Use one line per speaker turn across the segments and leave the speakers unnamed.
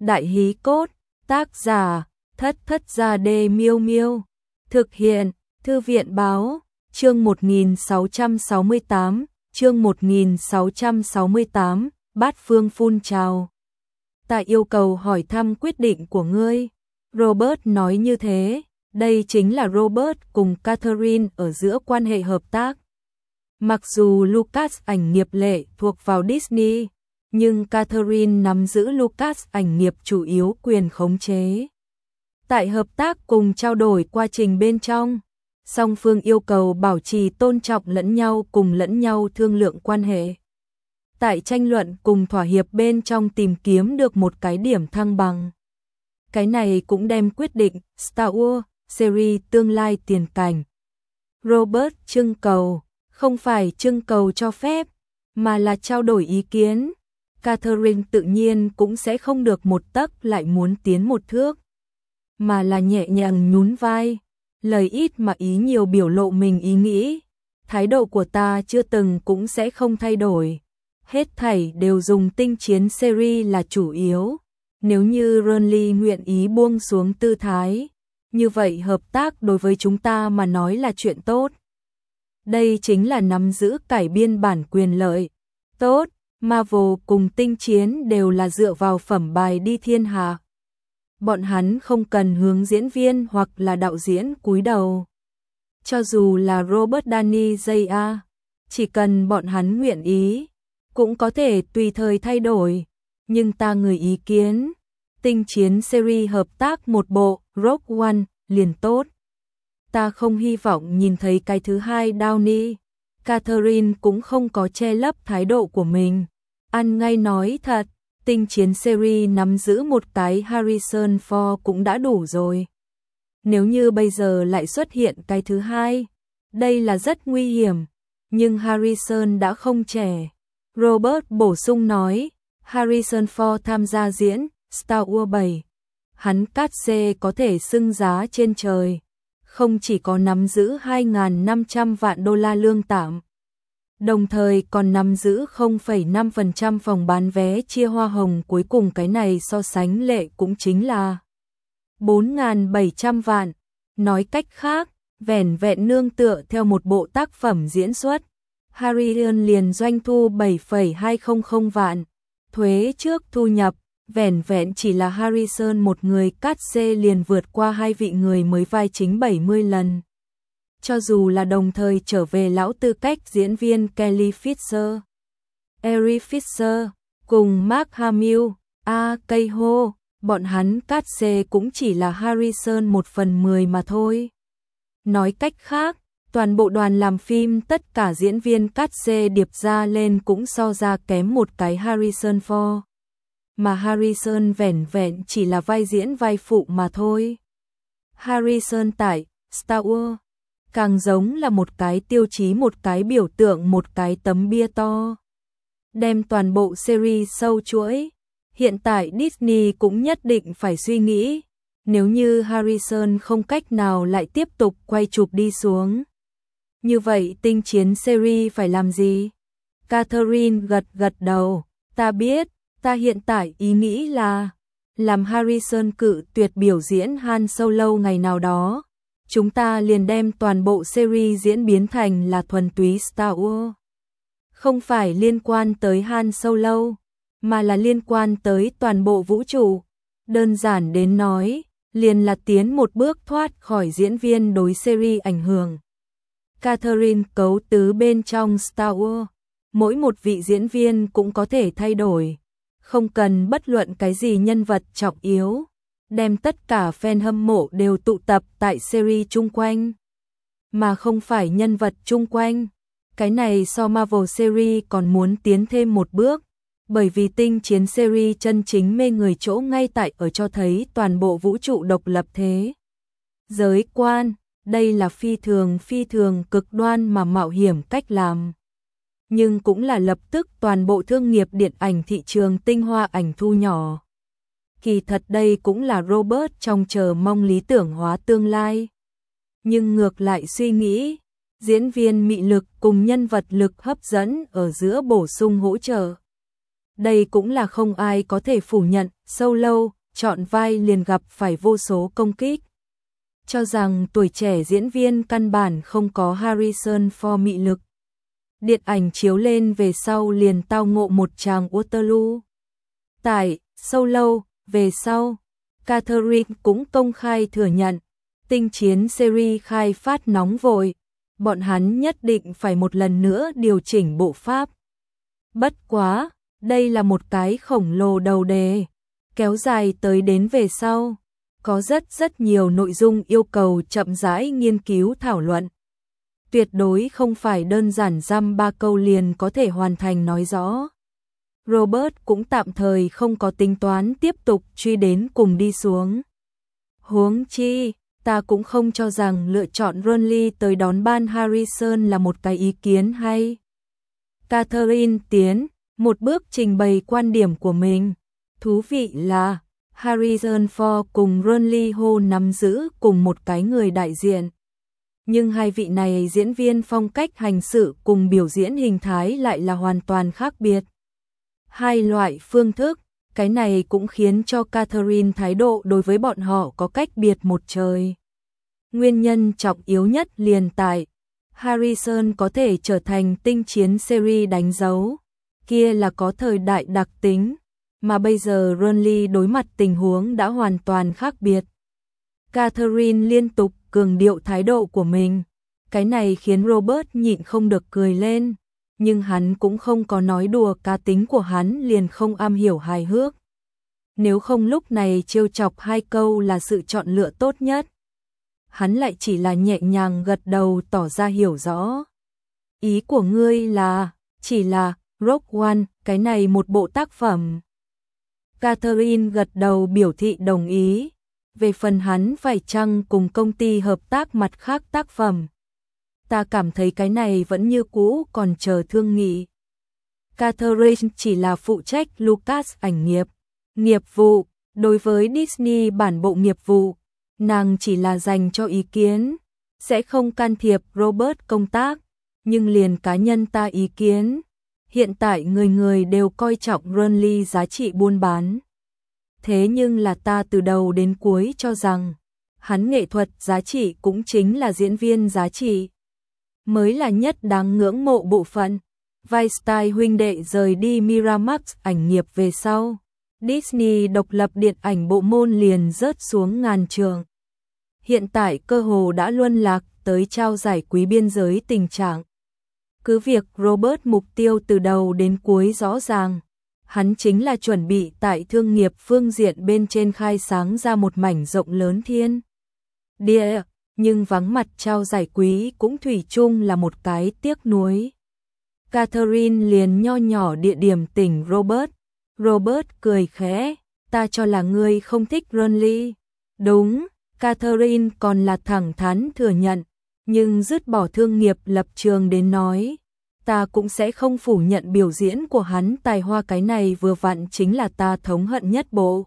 Đại hí cốt, tác giả, Thất Thất Gia Đê Miêu Miêu. Thực hiện, Thư viện báo, chương 1668, chương 1668, Bát Phương phun trào. Ta yêu cầu hỏi thăm quyết định của ngươi. Robert nói như thế, đây chính là Robert cùng Catherine ở giữa quan hệ hợp tác. Mặc dù Lucas ảnh nghiệp lệ thuộc vào Disney, nhưng Catherine nắm giữ Lucas ảnh nghiệp chủ yếu quyền khống chế. Tại hợp tác cùng trao đổi quá trình bên trong, song phương yêu cầu bảo trì tôn trọng lẫn nhau cùng lẫn nhau thương lượng quan hệ. Tại tranh luận cùng thỏa hiệp bên trong tìm kiếm được một cái điểm thăng bằng. Cái này cũng đem quyết định Star Wars series tương lai tiền cảnh. Robert trưng cầu, không phải trưng cầu cho phép, mà là trao đổi ý kiến. Catherine tự nhiên cũng sẽ không được một tấc lại muốn tiến một thước, mà là nhẹ nhàng nhún vai, lời ít mà ý nhiều biểu lộ mình ý nghĩ. Thái độ của ta chưa từng cũng sẽ không thay đổi. Hết thảy đều dùng tinh chiến series là chủ yếu. Nếu như Ronly nguyện ý buông xuống tư thái, như vậy hợp tác đối với chúng ta mà nói là chuyện tốt. Đây chính là nắm giữ cải biên bản quyền lợi. Tốt, Marvel cùng tinh chiến đều là dựa vào phẩm bài đi thiên hạ. Bọn hắn không cần hướng diễn viên hoặc là đạo diễn cúi đầu. Cho dù là Robert Downey Jr., chỉ cần bọn hắn nguyện ý, cũng có thể tùy thời thay đổi. Nhưng ta người ý kiến, tinh chiến series hợp tác một bộ Rogue One liền tốt. Ta không hy vọng nhìn thấy cái thứ hai Downey. Catherine cũng không có che lấp thái độ của mình. Ăn ngay nói thật, tinh chiến series nắm giữ một cái Harrison Ford cũng đã đủ rồi. Nếu như bây giờ lại xuất hiện cái thứ hai, đây là rất nguy hiểm, nhưng Harrison đã không trẻ. Robert bổ sung nói, Harrison Ford tham gia diễn Star Wars 7. Hắn cát xê có thể xưng giá trên trời, không chỉ có nắm giữ 2.500 vạn đô la lương tạm, đồng thời còn nắm giữ 0,5% phòng bán vé chia hoa hồng cuối cùng, cái này so sánh lệ cũng chính là 4.700 vạn. Nói cách khác, vẻn vẹn nương tựa theo một bộ tác phẩm diễn xuất, Harrison liền doanh thu 7,200 vạn. Thuế trước thu nhập, vẻn vẹn chỉ là Harrison một người cát xê liền vượt qua hai vị người mới vai chính 70 lần. Cho dù là đồng thời trở về lão tư cách diễn viên Kelly Fisher, Eric Fisher cùng Mark Hamill, Kehoe, bọn hắn cát xê cũng chỉ là Harrison 1/10 mà thôi. Nói cách khác, toàn bộ đoàn làm phim tất cả diễn viên cát xê điệp ra lên cũng so ra kém một cái Harrison Ford. Mà Harrison vẻn vẹn chỉ là vai diễn vai phụ mà thôi. Harrison tại Star Wars càng giống là một cái tiêu chí, một cái biểu tượng, một cái tấm bia to. Đem toàn bộ series sâu chuỗi. Hiện tại Disney cũng nhất định phải suy nghĩ, nếu như Harrison không cách nào lại tiếp tục quay chụp đi xuống, như vậy tinh chiến series phải làm gì? Catherine gật đầu, ta biết, ta hiện tại ý nghĩ là làm Harrison cự tuyệt biểu diễn Han Solo ngày nào đó, chúng ta liền đem toàn bộ series diễn biến thành là thuần túy Star Wars. Không phải liên quan tới Han Solo, mà là liên quan tới toàn bộ vũ trụ. Đơn giản đến nói, liền là tiến một bước thoát khỏi diễn viên đối series ảnh hưởng. Catherine cấu tứ bên trong Star Wars, mỗi một vị diễn viên cũng có thể thay đổi, không cần bất luận cái gì nhân vật trọng yếu, đem tất cả fan hâm mộ đều tụ tập tại series chung quanh, mà không phải nhân vật chung quanh. Cái này so Marvel series còn muốn tiến thêm một bước, bởi vì tinh chiến series chân chính mê người chỗ ngay tại ở cho thấy toàn bộ vũ trụ độc lập thế giới quan. Đây là phi thường cực đoan mà mạo hiểm cách làm, nhưng cũng là lập tức toàn bộ thương nghiệp điện ảnh thị trường tinh hoa ảnh thu nhỏ. Kỳ thật đây cũng là Robert trong chờ mong lý tưởng hóa tương lai. Nhưng ngược lại suy nghĩ, diễn viên mị lực cùng nhân vật lực hấp dẫn ở giữa bổ sung hỗ trợ. đây cũng là không ai có thể phủ nhận, Solo chọn vai liền gặp phải vô số công kích. Cho rằng tuổi trẻ diễn viên căn bản không có Harrison Ford mị lực. Điện ảnh chiếu lên về sau liền tao ngộ một tràng Waterloo. Tại Solo về sau, Catherine cũng công khai thừa nhận, tinh chiến series khai phát nóng vội, bọn hắn nhất định phải một lần nữa điều chỉnh bộ pháp. Bất quá, đây là một cái khổng lồ đầu đề, kéo dài tới đến về sau, có rất nhiều nội dung yêu cầu chậm rãi nghiên cứu thảo luận. Tuyệt đối không phải đơn giản dăm ba câu liền có thể hoàn thành nói rõ. Robert cũng tạm thời không có tính toán tiếp tục truy đến cùng đi xuống. Huống chi, ta cũng không cho rằng lựa chọn Ron Lee tới đón ban Harrison là một cái ý kiến hay. Catherine tiến một bước trình bày quan điểm của mình. Thú vị là Harrison Ford cùng Ron Lee Ho nắm giữ cùng một cái người đại diện. Nhưng hai vị này diễn viên phong cách hành sự cùng biểu diễn hình thái lại là hoàn toàn khác biệt. Hai loại phương thức, cái này cũng khiến cho Catherine thái độ đối với bọn họ có cách biệt một trời. Nguyên nhân trọng yếu nhất liền tại Harrison có thể trở thành tinh chiến series đánh dấu, kia là có thời đại đặc tính, mà bây giờ Ron Lee đối mặt tình huống đã hoàn toàn khác biệt. Catherine liên tục cường điệu thái độ của mình, cái này khiến Robert nhịn không được cười lên, nhưng hắn cũng không có nói đùa, cá tính của hắn liền không am hiểu hài hước. Nếu không lúc này trêu chọc hai câu là sự chọn lựa tốt nhất. Hắn lại chỉ là nhẹ nhàng gật đầu tỏ ra hiểu rõ. Ý của ngươi là, chỉ là Rogue One, cái này một bộ tác phẩm. Catherine gật đầu biểu thị đồng ý. Về phần hắn phải chăng cùng công ty hợp tác mặt khác tác phẩm. Ta cảm thấy cái này vẫn như cũ còn chờ thương nghị. Catherine chỉ là phụ trách Lucas ảnh nghiệp vụ, đối với Disney bản bộ nghiệp vụ, nàng chỉ là dành cho ý kiến, sẽ không can thiệp Robert công tác, nhưng liền cá nhân ta ý kiến, hiện tại người người đều coi trọng Ron Lee giá trị buôn bán. Thế nhưng là ta từ đầu đến cuối cho rằng, hắn nghệ thuật giá trị cũng chính là diễn viên giá trị, mới là nhất đáng ngưỡng mộ bộ phận. Weinstein huynh đệ rời đi Miramax ảnh nghiệp về sau, Disney độc lập điện ảnh bộ môn liền rớt xuống ngàn trường. Hiện tại cơ hồ đã luân lạc tới trao giải quý biên giới tình trạng. Cứ việc Robert mục tiêu từ đầu đến cuối rõ ràng, hắn chính là chuẩn bị tại thương nghiệp phương diện bên trên khai sáng ra một mảnh rộng lớn thiên địa, nhưng vắng mặt trao giải quý cũng thủy chung là một cái tiếc nuối. Catherine liền nho nhỏ địa điểm tỉnh Robert. Robert cười khẽ, ta cho là ngươi không thích Ron Lee. Đúng, Catherine còn là thẳng thắn thừa nhận, nhưng dứt bỏ thương nghiệp lập trường đến nói, ta cũng sẽ không phủ nhận biểu diễn của hắn tài hoa, cái này vừa vặn chính là ta thống hận nhất bộ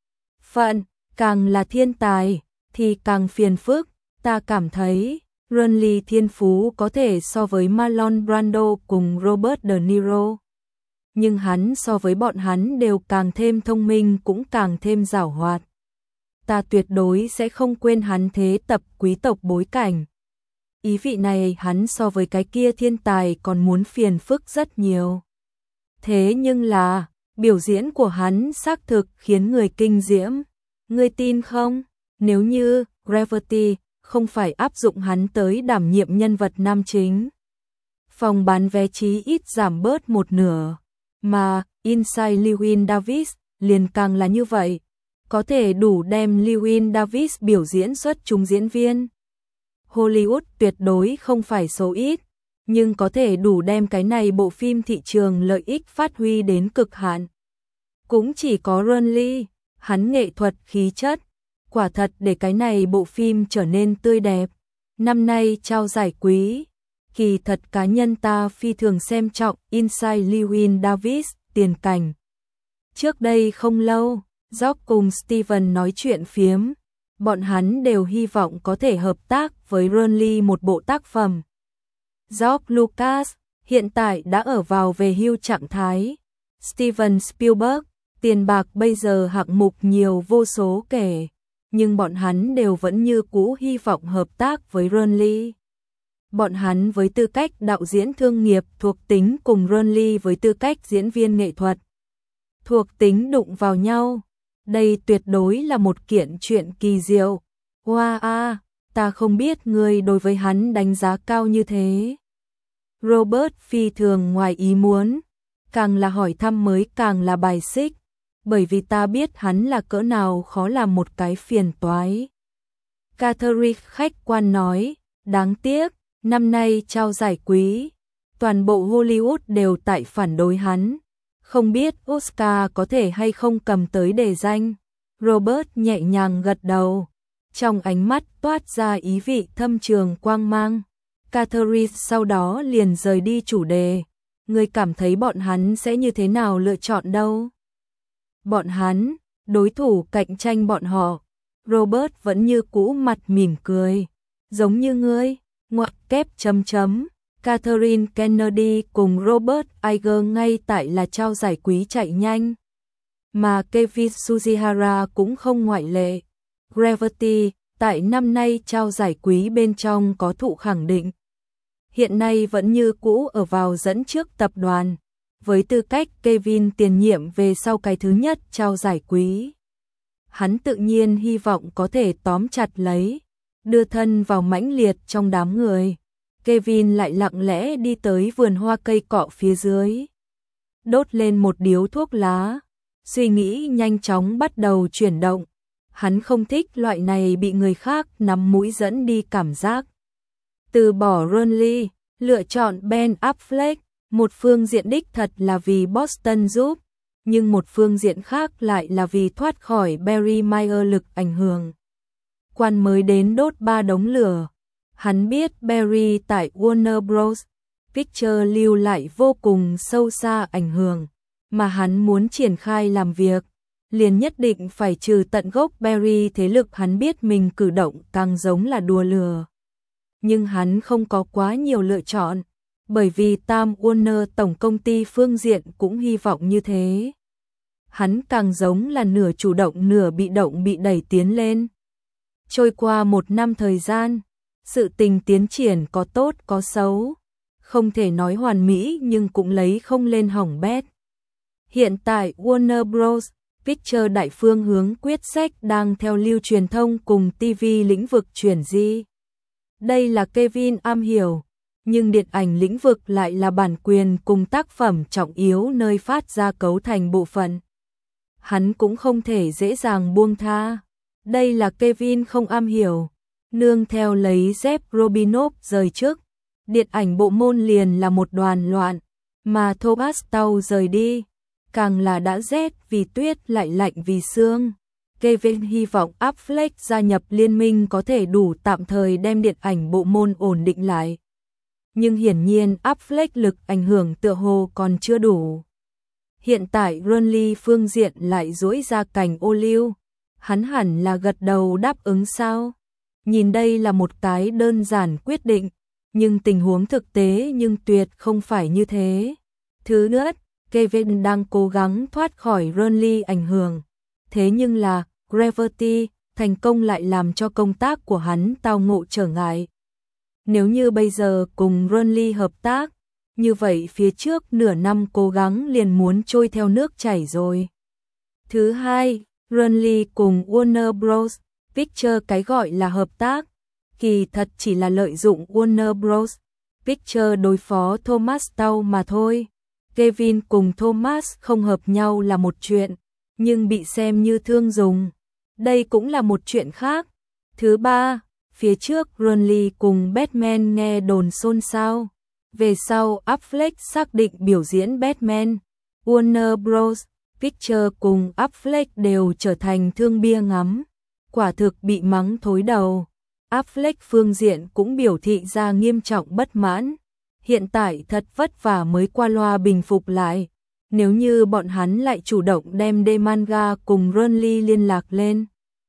phận, càng là thiên tài thì càng phiền phức. Ta cảm thấy Ron Lee thiên phú có thể so với Marlon Brando cùng Robert De Niro, nhưng hắn so với bọn hắn đều càng thêm thông minh, cũng càng thêm giàu hoạt. Ta tuyệt đối sẽ không quên hắn thế tập quý tộc bối cảnh. Ý vị này hắn so với cái kia thiên tài còn muốn phiền phức rất nhiều. Thế nhưng là, biểu diễn của hắn xác thực khiến người kinh diễm. Ngươi tin không? Nếu như Gravity không phải áp dụng hắn tới đảm nhiệm nhân vật nam chính, phòng bán vé chí ít giảm bớt một nửa, mà Inside Llewyn Davis liền càng là như vậy, có thể đủ đem Llewyn Davis biểu diễn xuất chúng diễn viên Hollywood tuyệt đối không phải số ít, nhưng có thể đủ đem cái này bộ phim thị trường lợi ích phát huy đến cực hạn. Cũng chỉ có Ron Lee, hắn nghệ thuật khí chất, quả thật để cái này bộ phim trở nên tươi đẹp. Năm nay trao giải quý, kỳ thật cá nhân ta phi thường xem trọng Inside Llewyn Davis tiền cảnh. Trước đây không lâu, George cùng Steven nói chuyện phiếm, bọn hắn đều hy vọng có thể hợp tác với Ron Lee một bộ tác phẩm. George Lucas hiện tại đã ở vào về hưu trạng thái, Steven Spielberg, tiền bạc bây giờ hạng mục nhiều vô số kể, nhưng bọn hắn đều vẫn như cũ hy vọng hợp tác với Ron Lee. Bọn hắn với tư cách đạo diễn thương nghiệp thuộc tính cùng Ron Lee với tư cách diễn viên nghệ thuật thuộc tính đụng vào nhau. Đây tuyệt đối là một kiện chuyện kỳ diệu. Wow, ta không biết người đối với hắn đánh giá cao như thế. Robert phi thường ngoài ý muốn, càng là hỏi thăm mới càng là bài xích, bởi vì ta biết hắn là cỡ nào khó làm một cái phiền toái. Catherine khách quan nói, đáng tiếc, năm nay trao giải quý, toàn bộ Hollywood đều tại phản đối hắn, không biết Oscar có thể hay không cầm tới đề danh. Robert nhẹ nhàng gật đầu, trong ánh mắt toát ra ý vị thâm trường quang mang. Catherine sau đó liền rời đi chủ đề, người cảm thấy bọn hắn sẽ như thế nào lựa chọn đâu? Bọn hắn, đối thủ cạnh tranh bọn họ. Robert vẫn như cũ mặt mỉm cười, giống như ngươi, ngoặc kép chấm chấm. Catherine Kennedy cùng Robert Iger ngay tại là trao giải quý chạy nhanh, mà Kevin Sujihara cũng không ngoại lệ. Gravity tại năm nay trao giải quý bên trong có thụ khẳng định, hiện nay vẫn như cũ ở vào dẫn trước tập đoàn, với tư cách Kevin tiền nhiệm về sau cái thứ nhất trao giải quý. Hắn tự nhiên hy vọng có thể tóm chặt lấy, đưa thân vào mãnh liệt trong đám người. Kevin lại lặng lẽ đi tới vườn hoa cây cọ phía dưới, đốt lên một điếu thuốc lá, suy nghĩ nhanh chóng bắt đầu chuyển động. Hắn không thích loại này bị người khác nắm mũi dẫn đi cảm giác. Từ bỏ Ron Lee, lựa chọn Ben Affleck, một phương diện đích thật là vì Boston giúp, nhưng một phương diện khác lại là vì thoát khỏi Barry Meyer lực ảnh hưởng. Quan mới đến đốt 3 đống lửa. Hắn biết Barry tại Warner Bros. Pictures lưu lại vô cùng sâu xa ảnh hưởng, mà hắn muốn triển khai làm việc, liền nhất định phải trừ tận gốc Barry. Thế lực hắn biết mình cử động càng giống là đùa lừa. Nhưng hắn không có quá nhiều lựa chọn, bởi vì Time Warner tổng công ty phương diện cũng hy vọng như thế. Hắn càng giống là nửa chủ động nửa bị động bị đẩy tiến lên. Trôi qua 1 năm thời gian, sự tình tiến triển có tốt có xấu, không thể nói hoàn mỹ nhưng cũng lấy không lên hỏng bét. Hiện tại Warner Bros. Pictures đại phương hướng quyết sách đang theo lưu truyền thông cùng TV lĩnh vực chuyển di. Đây là Kevin am hiểu, nhưng điện ảnh lĩnh vực lại là bản quyền cùng tác phẩm trọng yếu nơi phát ra cấu thành bộ phận. Hắn cũng không thể dễ dàng buông tha. Đây là Kevin không am hiểu. Nương theo lấy Jeff Robinov rời trước, điện ảnh bộ môn liền là một đoàn loạn, mà Thomas Tau rời đi, càng là đã rét vì tuyết lại lạnh vì sương. Kevin hy vọng Affleck gia nhập liên minh có thể đủ tạm thời đem điện ảnh bộ môn ổn định lại. Nhưng hiển nhiên Affleck lực ảnh hưởng tựa hồ còn chưa đủ. Hiện tại Ron Lee phương diện lại duỗi ra cành ô liu, hắn hẳn là gật đầu đáp ứng sao? Nhìn đây là một cái đơn giản quyết định, nhưng tình huống thực tế nhưng tuyệt không phải như thế. Thứ nhất, Kevin đang cố gắng thoát khỏi Ron Lee ảnh hưởng, thế nhưng là Gravity thành công lại làm cho công tác của hắn tao ngộ trở ngại. Nếu như bây giờ cùng Ron Lee hợp tác, như vậy phía trước nửa năm cố gắng liền muốn trôi theo nước chảy rồi. Thứ hai, Ron Lee cùng Warner Bros. Pictures cái gọi là hợp tác, kỳ thật chỉ là lợi dụng Warner Bros. Pictures đối phó Thomas Tau mà thôi. Kevin cùng Thomas không hợp nhau là một chuyện, nhưng bị xem như thương dùng, đây cũng là một chuyện khác. Thứ ba, phía trước Ron Lee cùng Batman nghe đồn xôn xao, về sau Affleck xác định biểu diễn Batman, Warner Bros. Pictures cùng Affleck đều trở thành thương bia ngắm, quả thực bị mắng thối đầu. Affleck phương diện cũng biểu thị ra nghiêm trọng bất mãn, hiện tại thật vất vả mới qua loa bình phục lại, nếu như bọn hắn lại chủ động đem Demanga cùng Ron Lee liên lạc lên,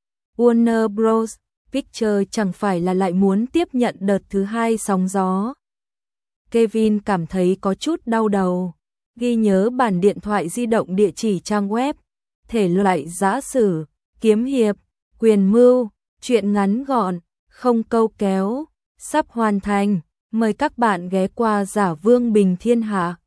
Warner Bros. Pictures chẳng phải là lại muốn tiếp nhận đợt thứ hai sóng gió. Kevin cảm thấy có chút đau đầu. Ghi nhớ bản điện thoại di động, địa chỉ trang web. Thể loại giã sử, kiếm hiệp, quyền mưu, truyện ngắn gọn, không câu kéo, sắp hoàn thành. Mời các bạn ghé qua Giả Vương Bình Thiên Hạ.